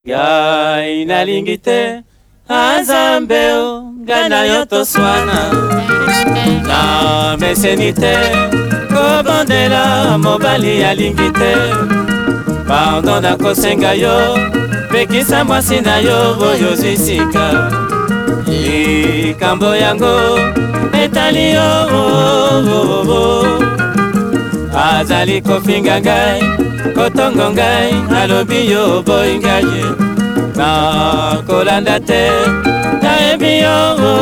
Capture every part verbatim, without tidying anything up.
Gai nalingi te azambeo gana yo toswana na meseni te kobondela mobali alingi te pardon na kosenga yo pekisa mwasi na yo boyo zwisika likambo yango etali yo azali kofinga ngai kotongo ngai alobi yo boyi ngai na kolanda te nayebi yo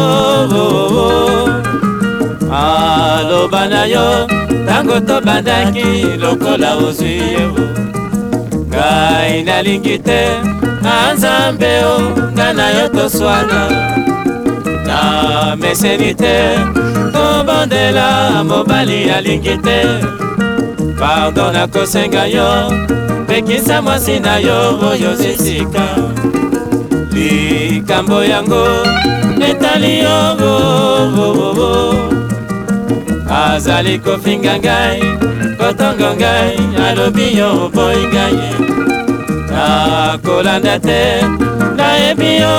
aloba na yo tango tobandaki lokola ozwi ye ngai nalingi te anzambe o ngai na yo toswana na meseni te kobondela mobali alingi te pardon na kosenga yo pekisa mwasi na yo oyo zisika likambo yango etali yo azali kofinga ngai kotongo ngai alobi yo boyi ngai nakolanda te nayebi yo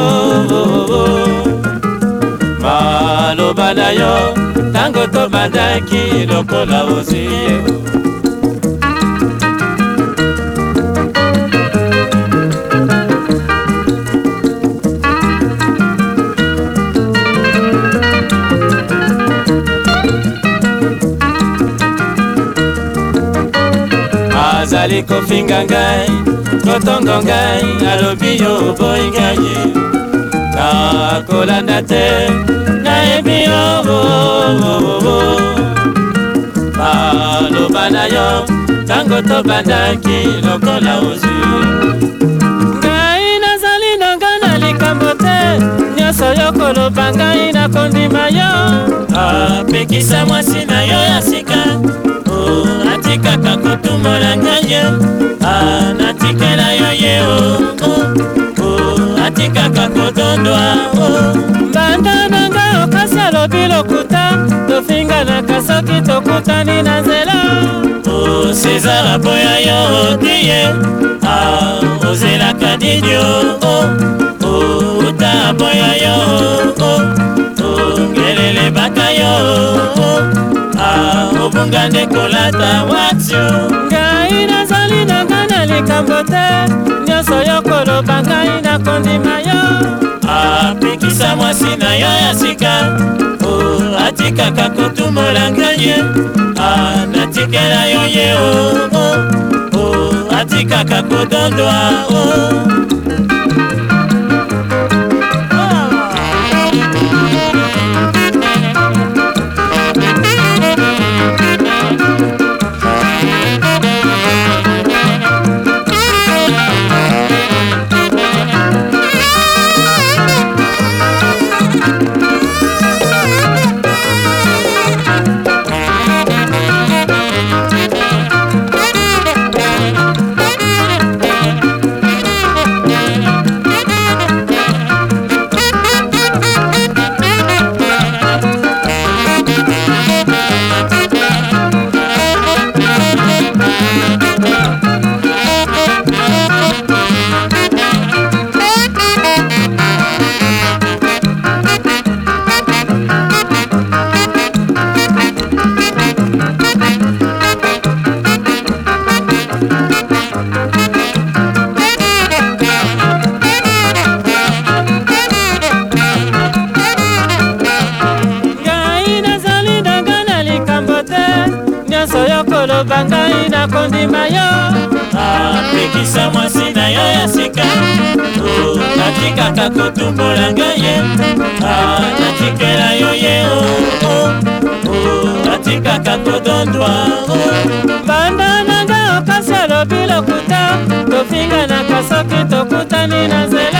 maloba na yo tango tobandaki lokola ozwi ye azali kofinga ngai kotongo ngai alobi yo boyi ngai nakolanda te nayebi yo maloba na yo tango tobandaki lokola ozwi ngai nazali nanga na likambo te nyonso yo koloba ngai nakondima yo apekisa mwasi na yo ya sika atikaka kotumola ngai natikela yo ye atikaka kodondwa mbanda nanga okasi alobi lokuta tofinganaka soki tokutani na nzela César boya yo tiye ozelaka didio uta boya yo ngelele baka yo obunga nde kolata watio ngai nazali nanga na likambo te nyonso yo koloba ngai nakondima yo apekisa mwasi na yo ya sika atikaka kotumola ngai natikela yo ye atikaka kodondwa koloba ngai nakondima yo apekisa mwasi na yo ya sika natikaka kotumbola ngai natikela yo ye natikaka kodondwa banda nanga okasi alobi lokuta tofinganaka soki tokutani na nzela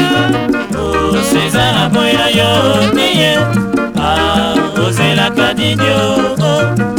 César boya yo tiye ozelaka didio